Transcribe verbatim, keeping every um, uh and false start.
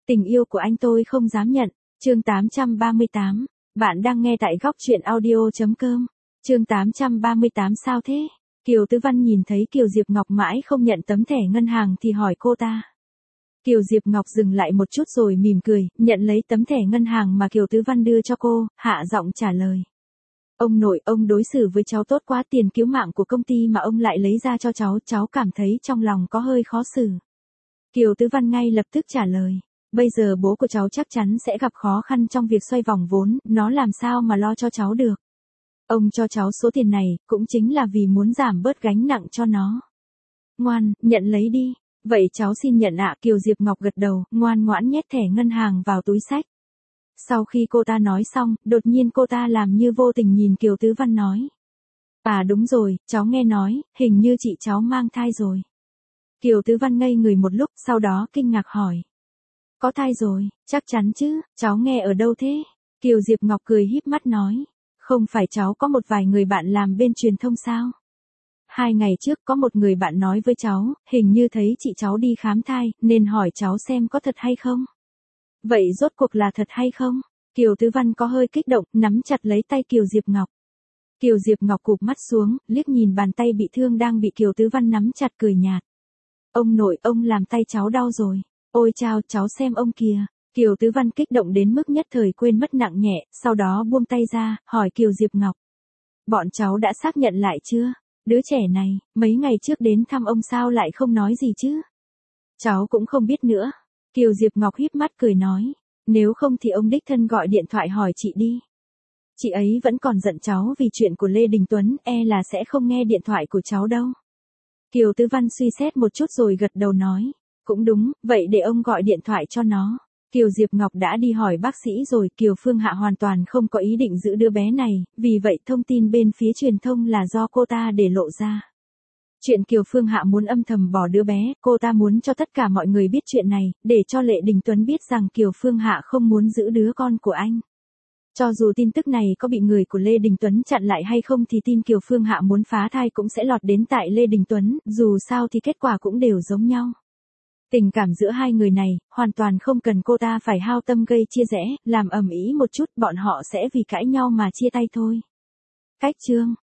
Tình yêu của anh tôi không dám nhận. Chương tám trăm ba mươi tám. Bạn đang nghe tại góc truyện audio chấm com. Chương tám trăm ba mươi tám sao thế? Kiều Tứ Văn nhìn thấy Kiều Diệp Ngọc mãi không nhận tấm thẻ ngân hàng thì hỏi cô ta. Kiều Diệp Ngọc dừng lại một chút rồi mỉm cười, nhận lấy tấm thẻ ngân hàng mà Kiều Tứ Văn đưa cho cô, hạ giọng trả lời. Ông nội, ông đối xử với cháu tốt quá, tiền cứu mạng của công ty mà ông lại lấy ra cho cháu, cháu cảm thấy trong lòng có hơi khó xử. Kiều Tứ Văn ngay lập tức trả lời. Bây giờ bố của cháu chắc chắn sẽ gặp khó khăn trong việc xoay vòng vốn, nó làm sao mà lo cho cháu được. Ông cho cháu số tiền này, cũng chính là vì muốn giảm bớt gánh nặng cho nó. Ngoan, nhận lấy đi. Vậy cháu xin nhận ạ. Kiều Diệp Ngọc gật đầu, ngoan ngoãn nhét thẻ ngân hàng vào túi xách. Sau khi cô ta nói xong, đột nhiên cô ta làm như vô tình nhìn Kiều Tứ Văn nói. À đúng rồi, cháu nghe nói, hình như chị cháu mang thai rồi. Kiều Tứ Văn ngây người một lúc, sau đó kinh ngạc hỏi. Có thai rồi, chắc chắn chứ, cháu nghe ở đâu thế? Kiều Diệp Ngọc cười híp mắt nói. Không phải cháu có một vài người bạn làm bên truyền thông sao? Hai ngày trước có một người bạn nói với cháu, hình như thấy chị cháu đi khám thai, nên hỏi cháu xem có thật hay không? Vậy rốt cuộc là thật hay không? Kiều Tứ Văn có hơi kích động, nắm chặt lấy tay Kiều Diệp Ngọc. Kiều Diệp Ngọc cụp mắt xuống, liếc nhìn bàn tay bị thương đang bị Kiều Tứ Văn nắm chặt cười nhạt. Ông nội, ông làm tay cháu đau rồi. Ôi chao, cháu xem ông kìa. Kiều Tứ Văn kích động đến mức nhất thời quên mất nặng nhẹ, sau đó buông tay ra, hỏi Kiều Diệp Ngọc. Bọn cháu đã xác nhận lại chưa? Đứa trẻ này, mấy ngày trước đến thăm ông sao lại không nói gì chứ? Cháu cũng không biết nữa. Kiều Diệp Ngọc híp mắt cười nói. Nếu không thì ông đích thân gọi điện thoại hỏi chị đi. Chị ấy vẫn còn giận cháu vì chuyện của Lê Đình Tuấn, e là sẽ không nghe điện thoại của cháu đâu. Kiều Tứ Văn suy xét một chút rồi gật đầu nói. Cũng đúng, vậy để ông gọi điện thoại cho nó. Kiều Diệp Ngọc đã đi hỏi bác sĩ rồi, Kiều Phương Hạ hoàn toàn không có ý định giữ đứa bé này, vì vậy thông tin bên phía truyền thông là do cô ta để lộ ra. Chuyện Kiều Phương Hạ muốn âm thầm bỏ đứa bé, cô ta muốn cho tất cả mọi người biết chuyện này, để cho Lê Đình Tuấn biết rằng Kiều Phương Hạ không muốn giữ đứa con của anh. Cho dù tin tức này có bị người của Lê Đình Tuấn chặn lại hay không thì tin Kiều Phương Hạ muốn phá thai cũng sẽ lọt đến tại Lê Đình Tuấn, dù sao thì kết quả cũng đều giống nhau. Tình cảm giữa hai người này, hoàn toàn không cần cô ta phải hao tâm gây chia rẽ, làm ầm ĩ một chút, bọn họ sẽ vì cãi nhau mà chia tay thôi. Cách chương